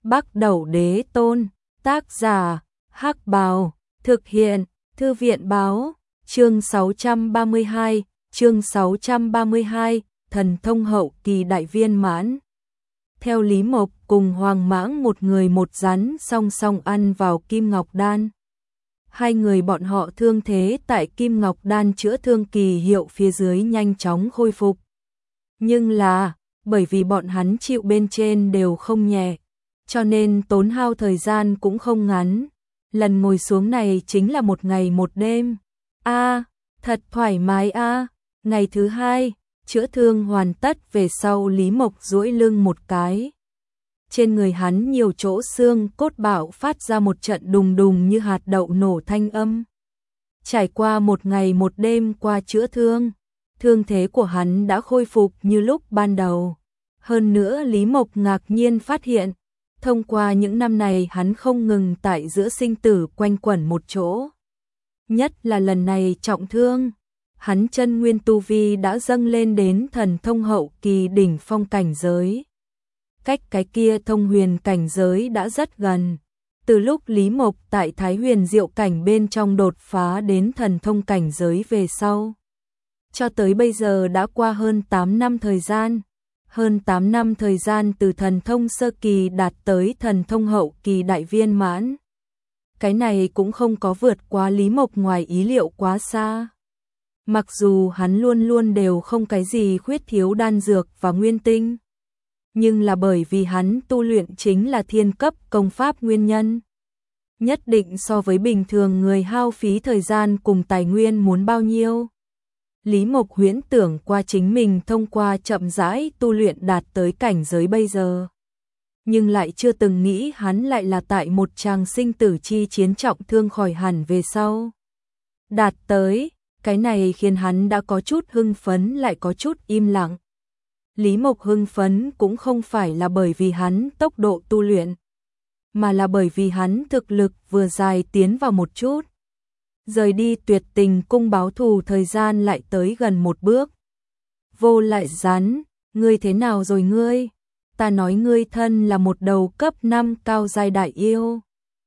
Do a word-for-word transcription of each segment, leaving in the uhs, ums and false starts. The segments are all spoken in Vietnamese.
Bắc Đẩu Đế Tôn, tác giả, Hắc Bào, thực hiện, Thư viện báo, chương sáu trăm ba mươi hai, chương sáu trăm ba mươi hai, thần thông hậu kỳ đại viên mãn. Theo Lý Mộc cùng Hoàng Mãng một người một rắn song song ăn vào Kim Ngọc Đan. Hai người bọn họ thương thế tại Kim Ngọc Đan chữa thương kỳ hiệu phía dưới nhanh chóng khôi phục. Nhưng là, bởi vì bọn hắn chịu bên trên đều không nhẹ, cho nên tốn hao thời gian cũng không ngắn. Lần ngồi xuống này chính là một ngày một đêm. A, thật thoải mái a. Ngày thứ hai, chữa thương hoàn tất về sau Lý Mộc duỗi lưng một cái. Trên người hắn nhiều chỗ xương cốt bạo phát ra một trận đùng đùng như hạt đậu nổ thanh âm. Trải qua một ngày một đêm qua chữa thương, thương thế của hắn đã khôi phục như lúc ban đầu. Hơn nữa Lý Mộc ngạc nhiên phát hiện, thông qua những năm này hắn không ngừng tại giữa sinh tử quanh quẩn một chỗ. Nhất là lần này trọng thương, hắn chân nguyên tu vi đã dâng lên đến thần thông hậu kỳ đỉnh phong cảnh giới. Cách cái kia thông huyền cảnh giới đã rất gần. Từ lúc Lý Mộc tại Thái Huyền Diệu cảnh bên trong đột phá đến thần thông cảnh giới về sau, cho tới bây giờ đã qua hơn tám năm thời gian. Hơn tám năm thời gian từ thần thông sơ kỳ đạt tới thần thông hậu kỳ đại viên mãn. Cái này cũng không có vượt quá Lý Mộc ngoài ý liệu quá xa. Mặc dù hắn luôn luôn đều không cái gì khuyết thiếu đan dược và nguyên tinh, nhưng là bởi vì hắn tu luyện chính là thiên cấp công pháp nguyên nhân. Nhất định so với bình thường người hao phí thời gian cùng tài nguyên muốn bao nhiêu. Lý Mộc huyễn tưởng qua chính mình thông qua chậm rãi tu luyện đạt tới cảnh giới bây giờ. Nhưng lại chưa từng nghĩ hắn lại là tại một tràng sinh tử chi chiến trọng thương khỏi hẳn về sau. Đạt tới, cái này khiến hắn đã có chút hưng phấn lại có chút im lặng. Lý Mộc hưng phấn cũng không phải là bởi vì hắn tốc độ tu luyện, mà là bởi vì hắn thực lực vừa dài tiến vào một chút. Rời đi Tuyệt Tình cung báo thù thời gian lại tới gần một bước. Vô Lại rắn, ngươi thế nào rồi ngươi? Ta nói ngươi thân là một đầu cấp năm cao giai đại yêu,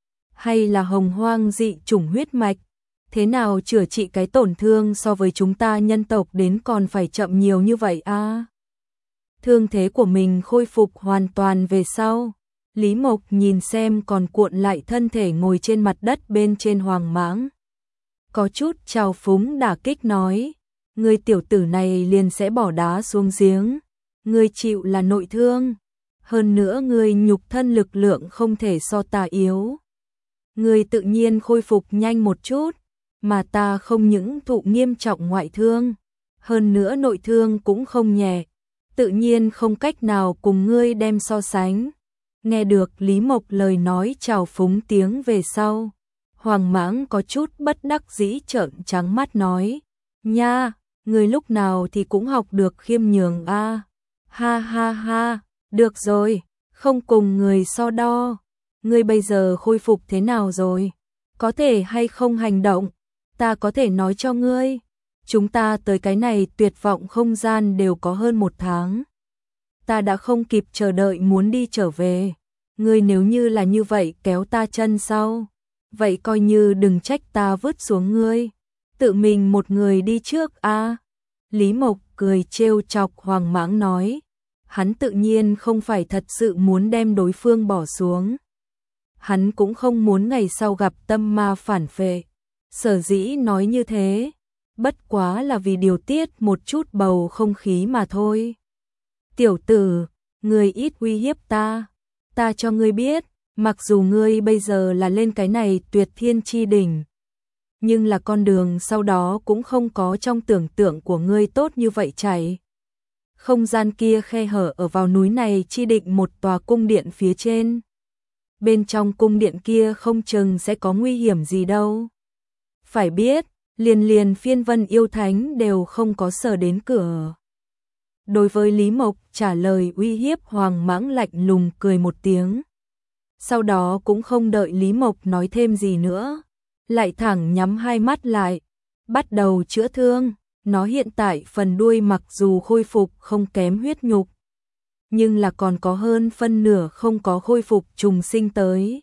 hay là hồng hoang dị chủng huyết mạch? Thế nào chữa trị cái tổn thương so với chúng ta nhân tộc đến còn phải chậm nhiều như vậy a? À? Thương thế của mình khôi phục hoàn toàn về sau, Lý Mộc nhìn xem còn cuộn lại thân thể ngồi trên mặt đất bên trên Hoàng Mãng. Có chút trào phúng đả kích nói, ngươi tiểu tử này liền sẽ bỏ đá xuống giếng, ngươi chịu là nội thương, hơn nữa ngươi nhục thân lực lượng không thể so ta yếu. Ngươi tự nhiên khôi phục nhanh một chút, mà ta không những thụ nghiêm trọng ngoại thương, hơn nữa nội thương cũng không nhẹ, tự nhiên không cách nào cùng ngươi đem so sánh. Nghe được Lý Mộc lời nói trào phúng tiếng về sau, Hoàng Mãng có chút bất đắc dĩ trợn trắng mắt nói, nha, người lúc nào thì cũng học được khiêm nhường a. À. Ha ha ha, được rồi, không cùng người so đo. Ngươi bây giờ khôi phục thế nào rồi? Có thể hay không hành động? Ta có thể nói cho ngươi, chúng ta tới cái này tuyệt vọng không gian đều có hơn một tháng. Ta đã không kịp chờ đợi muốn đi trở về. Ngươi nếu như là như vậy kéo ta chân sau, vậy coi như đừng trách ta vứt xuống ngươi, tự mình một người đi trước a. À. Lý Mộc cười trêu chọc Hoàng Mãng nói, hắn tự nhiên không phải thật sự muốn đem đối phương bỏ xuống. Hắn cũng không muốn ngày sau gặp tâm ma phản phệ. Sở dĩ nói như thế, bất quá là vì điều tiết một chút bầu không khí mà thôi. Tiểu tử, ngươi ít uy hiếp ta, ta cho ngươi biết, mặc dù ngươi bây giờ là lên cái này tuyệt thiên chi đỉnh, nhưng là con đường sau đó cũng không có trong tưởng tượng của ngươi tốt như vậy chảy. Không gian kia khe hở ở vào núi này chi định một tòa cung điện phía trên. Bên trong cung điện kia không chừng sẽ có nguy hiểm gì đâu. Phải biết, liền liền phiên vân yêu thánh đều không có sở đến cửa. Đối với Lý Mộc trả lời uy hiếp, Hoàng Mãng lạnh lùng cười một tiếng. Sau đó cũng không đợi Lý Mộc nói thêm gì nữa, lại thẳng nhắm hai mắt lại, bắt đầu chữa thương. Nó hiện tại phần đuôi mặc dù khôi phục không kém huyết nhục, nhưng là còn có hơn phân nửa không có khôi phục trùng sinh tới.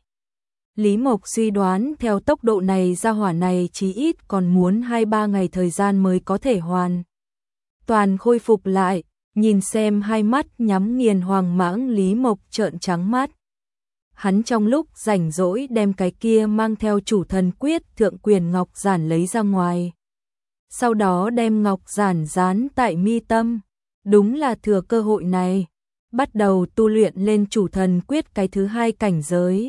Lý Mộc suy đoán theo tốc độ này gia hỏa này chí ít còn muốn hai ba ngày thời gian mới có thể hoàn toàn khôi phục lại, nhìn xem hai mắt nhắm nghiền Hoàng Mãng Lý Mộc trợn trắng mắt. Hắn trong lúc rảnh rỗi đem cái kia mang theo chủ thần quyết thượng quyền ngọc giản lấy ra ngoài. Sau đó đem ngọc giản dán tại mi tâm, đúng là thừa cơ hội này, bắt đầu tu luyện lên chủ thần quyết cái thứ hai cảnh giới.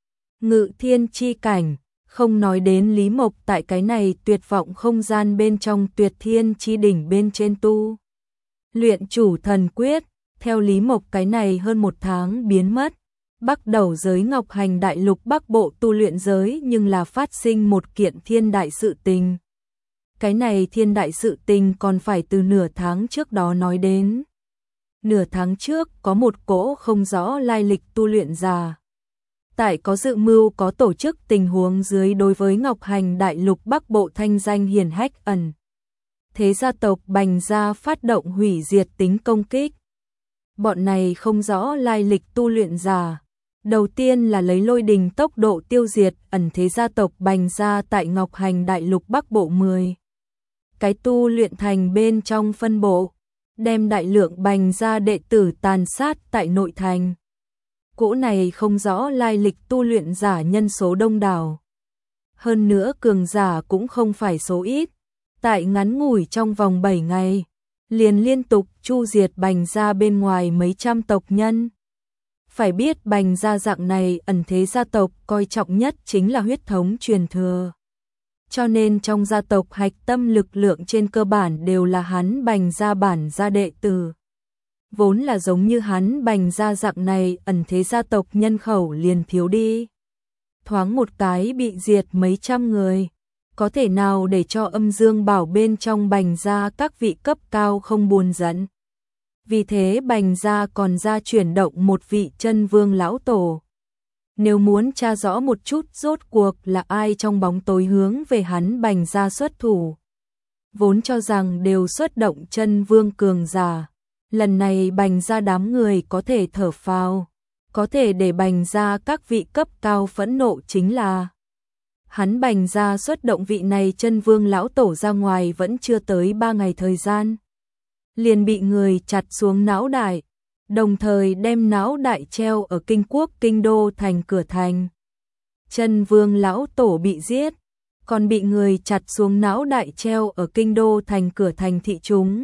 Ngự thiên chi cảnh, không nói đến Lý Mộc tại cái này tuyệt vọng không gian bên trong tuyệt thiên chi đỉnh bên trên tu. Luyện chủ thần quyết, theo Lý Mộc cái này hơn một tháng biến mất, bắt đầu giới Ngọc Hành Đại Lục Bắc Bộ tu luyện giới nhưng là phát sinh một kiện thiên đại sự tình. Cái này thiên đại sự tình còn phải từ nửa tháng trước đó nói đến. Nửa tháng trước có một cỗ không rõ lai lịch tu luyện giả. Tại có dự mưu có tổ chức tình huống dưới đối với Ngọc Hành Đại Lục Bắc Bộ thanh danh hiển hách ẩn. Thế gia tộc Bành Gia phát động hủy diệt tính công kích. Bọn này không rõ lai lịch tu luyện giả. Đầu tiên là lấy lôi đình tốc độ tiêu diệt ẩn thế gia tộc Bành Gia tại Ngọc Hành Đại Lục Bắc Bộ mười. Cái tu luyện thành bên trong phân bộ, đem đại lượng Bành Gia đệ tử tàn sát tại nội thành. Cỗ này không rõ lai lịch tu luyện giả nhân số đông đảo. Hơn nữa cường giả cũng không phải số ít. Tại ngắn ngủi trong vòng bảy ngày, liền liên tục chu diệt Bành Gia bên ngoài mấy trăm tộc nhân. Phải biết Bành Gia dạng này ẩn thế gia tộc coi trọng nhất chính là huyết thống truyền thừa. Cho nên trong gia tộc hạch tâm lực lượng trên cơ bản đều là hắn Bành Gia bản gia đệ tử. Vốn là giống như hắn Bành Gia dạng này ẩn thế gia tộc nhân khẩu liền thiếu đi. Thoáng một cái bị diệt mấy trăm người. Có thể nào để cho Âm Dương Bảo bên trong Bành Gia các vị cấp cao không buồn giận. Vì thế Bành Gia còn ra chuyển động một vị chân vương lão tổ. Nếu muốn tra rõ một chút rốt cuộc là ai trong bóng tối hướng về hắn Bành Gia xuất thủ. Vốn cho rằng đều xuất động chân vương cường giả. Lần này Bành Gia đám người có thể thở phào. Có thể để Bành Gia các vị cấp cao phẫn nộ chính là hắn Bành Gia xuất động vị này chân vương lão tổ ra ngoài vẫn chưa tới ba ngày thời gian. Liền bị người chặt xuống não đại, đồng thời đem não đại treo ở kinh quốc kinh đô thành cửa thành. Chân vương lão tổ bị giết, còn bị người chặt xuống não đại treo ở kinh đô thành cửa thành thị chúng.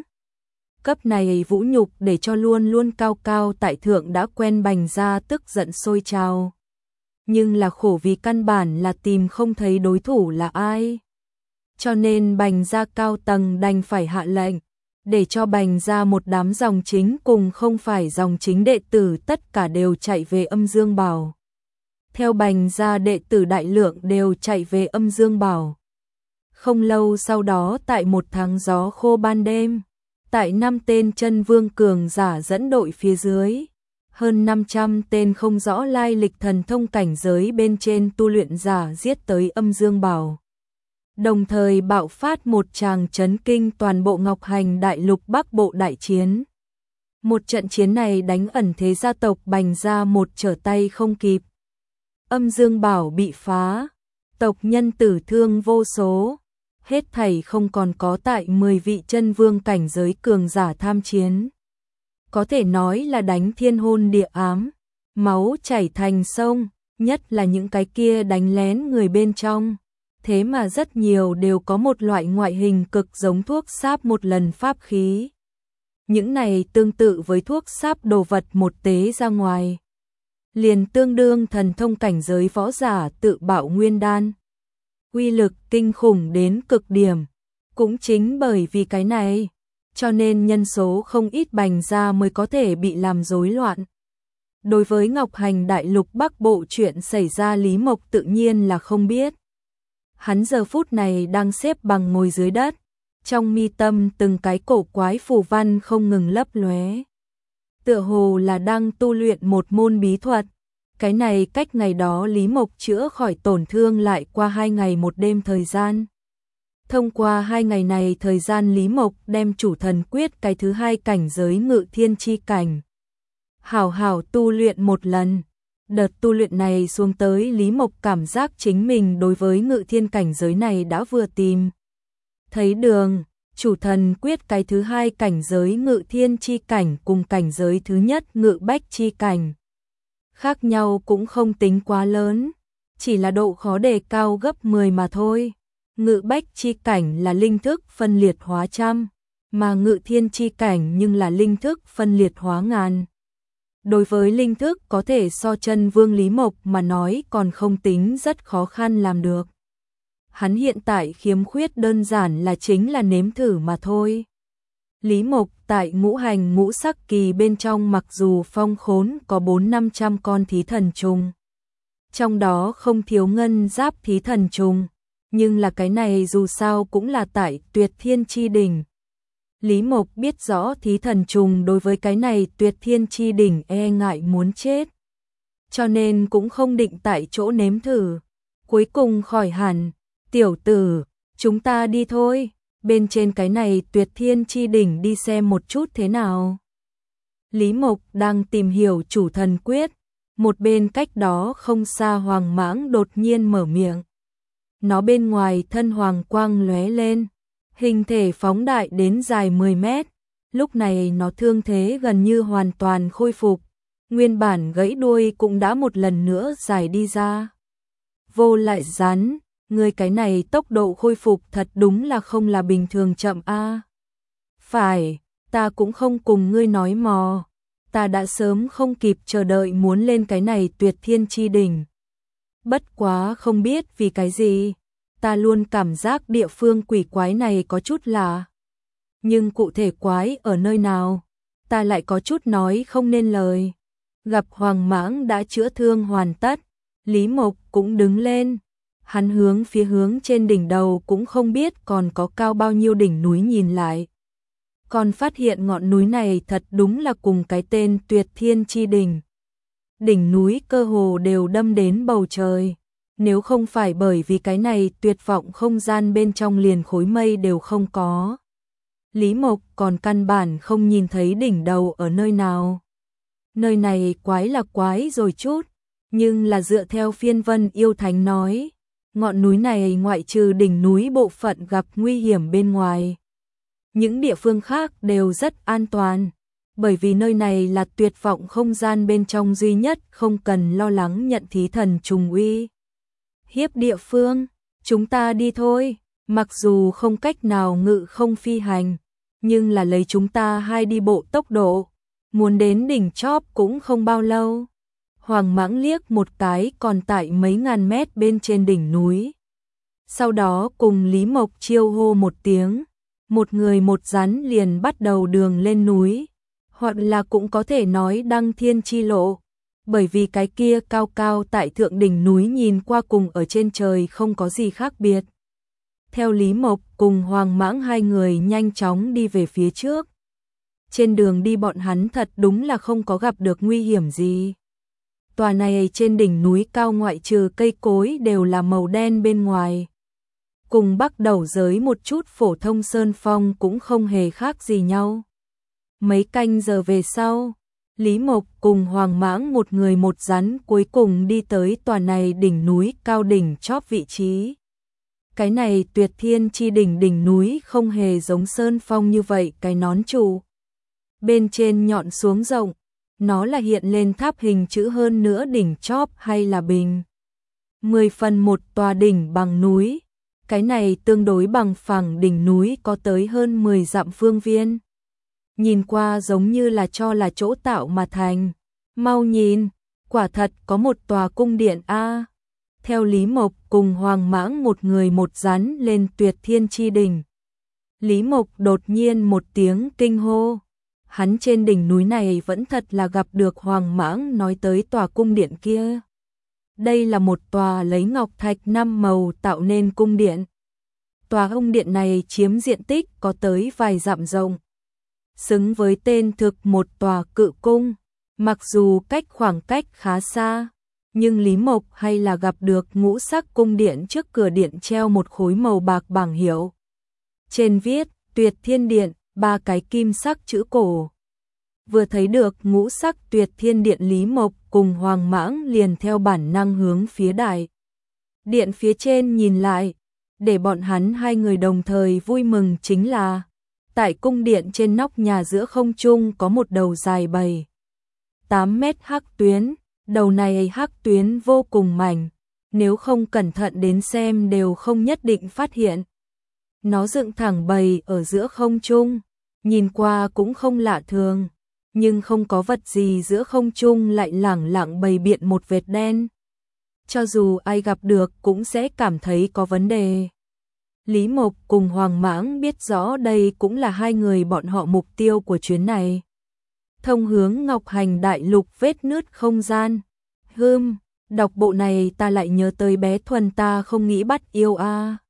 Cấp này vũ nhục để cho luôn luôn cao cao tại thượng đã quen Bành Gia tức giận sôi trào. Nhưng là khổ vì căn bản là tìm không thấy đối thủ là ai. Cho nên Bành Gia cao tầng đành phải hạ lệnh, để cho Bành Gia một đám dòng chính cùng không phải dòng chính đệ tử tất cả đều chạy về Âm Dương Bảo. Theo Bành Gia đệ tử đại lượng đều chạy về Âm Dương Bảo. Không lâu sau đó tại một tháng gió khô ban đêm, tại năm tên chân vương cường giả dẫn đội phía dưới, hơn năm trăm tên không rõ lai lịch thần thông cảnh giới bên trên tu luyện giả giết tới Âm Dương Bảo. Đồng thời bạo phát một tràng chấn kinh toàn bộ Ngọc Hành Đại Lục Bắc Bộ đại chiến. Một trận chiến này đánh ẩn thế gia tộc Bành Gia một trở tay không kịp. Âm Dương Bảo bị phá, tộc nhân tử thương vô số, hết thảy không còn có tại mười vị chân vương cảnh giới cường giả tham chiến. Có thể nói là đánh thiên hôn địa ám, máu chảy thành sông, nhất là những cái kia đánh lén người bên trong. Thế mà rất nhiều đều có một loại ngoại hình cực giống thuốc sáp một lần pháp khí. Những này tương tự với thuốc sáp đồ vật một tế ra ngoài. Liền tương đương thần thông cảnh giới võ giả tự bạo nguyên đan. Uy lực kinh khủng đến cực điểm. Cũng chính bởi vì cái này, cho nên nhân số không ít Bành Gia mới có thể bị làm rối loạn. Đối với Ngọc Hành Đại Lục Bắc Bộ chuyện xảy ra Lý Mộc tự nhiên là không biết. Hắn giờ phút này đang xếp bằng ngồi dưới đất, trong mi tâm từng cái cổ quái phù văn không ngừng lấp lóe. Tựa hồ là đang tu luyện một môn bí thuật. Cái này cách ngày đó Lý Mộc chữa khỏi tổn thương lại qua hai ngày một đêm thời gian. Thông qua hai ngày này thời gian Lý Mộc đem chủ thần quyết cái thứ hai cảnh giới ngự thiên chi cảnh. hảo hảo tu luyện một lần. Đợt tu luyện này xuống tới, Lý Mộc cảm giác chính mình đối với ngự thiên cảnh giới này đã vừa tìm thấy đường. Chủ thần quyết cái thứ hai cảnh giới ngự thiên chi cảnh cùng cảnh giới thứ nhất ngự bách chi cảnh. Khác nhau cũng không tính quá lớn, chỉ là độ khó đề cao gấp mười mà thôi. Ngự bách chi cảnh là linh thức phân liệt hóa trăm, mà ngự thiên chi cảnh nhưng là linh thức phân liệt hóa ngàn. Đối với linh thức có thể so chân vương Lý Mộc mà nói còn không tính rất khó khăn làm được. Hắn hiện tại khiếm khuyết đơn giản là chính là nếm thử mà thôi. Lý Mộc tại ngũ hành ngũ sắc kỳ bên trong mặc dù phong khốn có bốn năm trăm con thí thần trùng, trong đó không thiếu ngân giáp thí thần trùng, nhưng là cái này dù sao cũng là tại tuyệt thiên chi đỉnh. Lý Mộc biết rõ thí thần trùng đối với cái này tuyệt thiên chi đỉnh e ngại muốn chết, cho nên cũng không định tại chỗ nếm thử. Cuối cùng khỏi hẳn, tiểu tử, chúng ta đi thôi, bên trên cái này tuyệt thiên chi đỉnh đi xem một chút thế nào. Lý Mộc đang tìm hiểu chủ thần quyết, một bên cách đó không xa Hoàng Mãng đột nhiên mở miệng. Nó bên ngoài thân hoàng quang lóe lên, hình thể phóng đại đến dài mười mét, lúc này nó thương thế gần như hoàn toàn khôi phục, nguyên bản gãy đuôi cũng đã một lần nữa dài đi ra. Vô Lại rắn, người cái này tốc độ khôi phục thật đúng là không là bình thường chậm a. Phải, ta cũng không cùng ngươi nói mò, ta đã sớm không kịp chờ đợi muốn lên cái này tuyệt thiên chi đỉnh. Bất quá không biết vì cái gì, ta luôn cảm giác địa phương quỷ quái này có chút lạ. Nhưng cụ thể quái ở nơi nào, ta lại có chút nói không nên lời. Gặp Hoàng Mãng đã chữa thương hoàn tất, Lý Mộc cũng đứng lên. Hắn hướng phía hướng trên đỉnh đầu cũng không biết còn có cao bao nhiêu đỉnh núi nhìn lại. Còn phát hiện ngọn núi này thật đúng là cùng cái tên tuyệt thiên chi đỉnh. Đỉnh núi cơ hồ đều đâm đến bầu trời. Nếu không phải bởi vì cái này tuyệt vọng không gian bên trong liền khối mây đều không có, Lý Mộc còn căn bản không nhìn thấy đỉnh đầu ở nơi nào. Nơi này quái là quái rồi chút, nhưng là dựa theo Phiên Vân Yêu Thánh nói, ngọn núi này ngoại trừ đỉnh núi bộ phận gặp nguy hiểm bên ngoài, những địa phương khác đều rất an toàn, bởi vì nơi này là tuyệt vọng không gian bên trong duy nhất không cần lo lắng nhận thí thần trùng uy hiếp địa phương. Chúng ta đi thôi, mặc dù không cách nào ngự không phi hành, nhưng là lấy chúng ta hai đi bộ tốc độ, muốn đến đỉnh chóp cũng không bao lâu. Hoàng Mãng liếc một cái còn tại mấy ngàn mét bên trên đỉnh núi. Sau đó cùng Lý Mộc chiêu hô một tiếng, một người một rắn liền bắt đầu đường lên núi, hoặc là cũng có thể nói đăng thiên chi lộ, bởi vì cái kia cao cao tại thượng đỉnh núi nhìn qua cùng ở trên trời không có gì khác biệt. Theo Lý Mộc cùng Hoàng Mãng hai người nhanh chóng đi về phía trước. Trên đường đi bọn hắn thật đúng là không có gặp được nguy hiểm gì. Tòa này trên đỉnh núi cao ngoại trừ cây cối đều là màu đen bên ngoài. Cùng Bắc Đầu giới một chút phổ thông sơn phong cũng không hề khác gì nhau. Mấy canh giờ về sau, Lý Mộc cùng Hoàng Mãng một người một rắn cuối cùng đi tới tòa này đỉnh núi cao đỉnh chóp vị trí. Cái này tuyệt thiên chi đỉnh đỉnh núi không hề giống sơn phong như vậy cái nón trụ. Bên trên nhọn xuống rộng, nó là hiện lên tháp hình chữ hơn nữa đỉnh chóp hay là bình. Mười phần một tòa đỉnh bằng núi, cái này tương đối bằng phẳng đỉnh núi có tới hơn mười dặm phương viên. Nhìn qua giống như là cho là chỗ tạo mà thành. Mau nhìn, quả thật có một tòa cung điện a. Theo Lý Mộc cùng Hoàng Mãng một người một rắn lên tuyệt thiên chi đỉnh. Lý Mộc đột nhiên một tiếng kinh hô. Hắn trên đỉnh núi này vẫn thật là gặp được Hoàng Mãng nói tới tòa cung điện kia. Đây là một tòa lấy ngọc thạch năm màu tạo nên cung điện. Tòa cung điện này chiếm diện tích có tới vài dặm rộng, xứng với tên thực một tòa cự cung. Mặc dù cách khoảng cách khá xa, nhưng Lý Mộc hay là gặp được ngũ sắc cung điện trước cửa điện treo một khối màu bạc bảng hiệu. Trên viết Tuyệt Thiên Điện, ba cái kim sắc chữ cổ. Vừa thấy được ngũ sắc tuyệt thiên điện Lý Mộc cùng Hoàng Mãng liền theo bản năng hướng phía đại điện phía trên nhìn lại, để bọn hắn hai người đồng thời vui mừng chính là tại cung điện trên nóc nhà giữa không trung có một đầu dài bảy tám mét hắc tuyến, đầu này hắc tuyến vô cùng mảnh, nếu không cẩn thận đến xem đều không nhất định phát hiện. Nó dựng thẳng bầy ở giữa không trung, nhìn qua cũng không lạ thường, nhưng không có vật gì giữa không trung lại lẳng lặng bày biện một vệt đen. Cho dù ai gặp được cũng sẽ cảm thấy có vấn đề. Lý Mộc cùng Hoàng Mãng biết rõ đây cũng là hai người bọn họ mục tiêu của chuyến này. Thông hướng Ngọc Hành Đại Lục vết nứt không gian. Hừm, đọc bộ này ta lại nhớ tới bé Thuần ta không nghĩ bắt yêu a. À.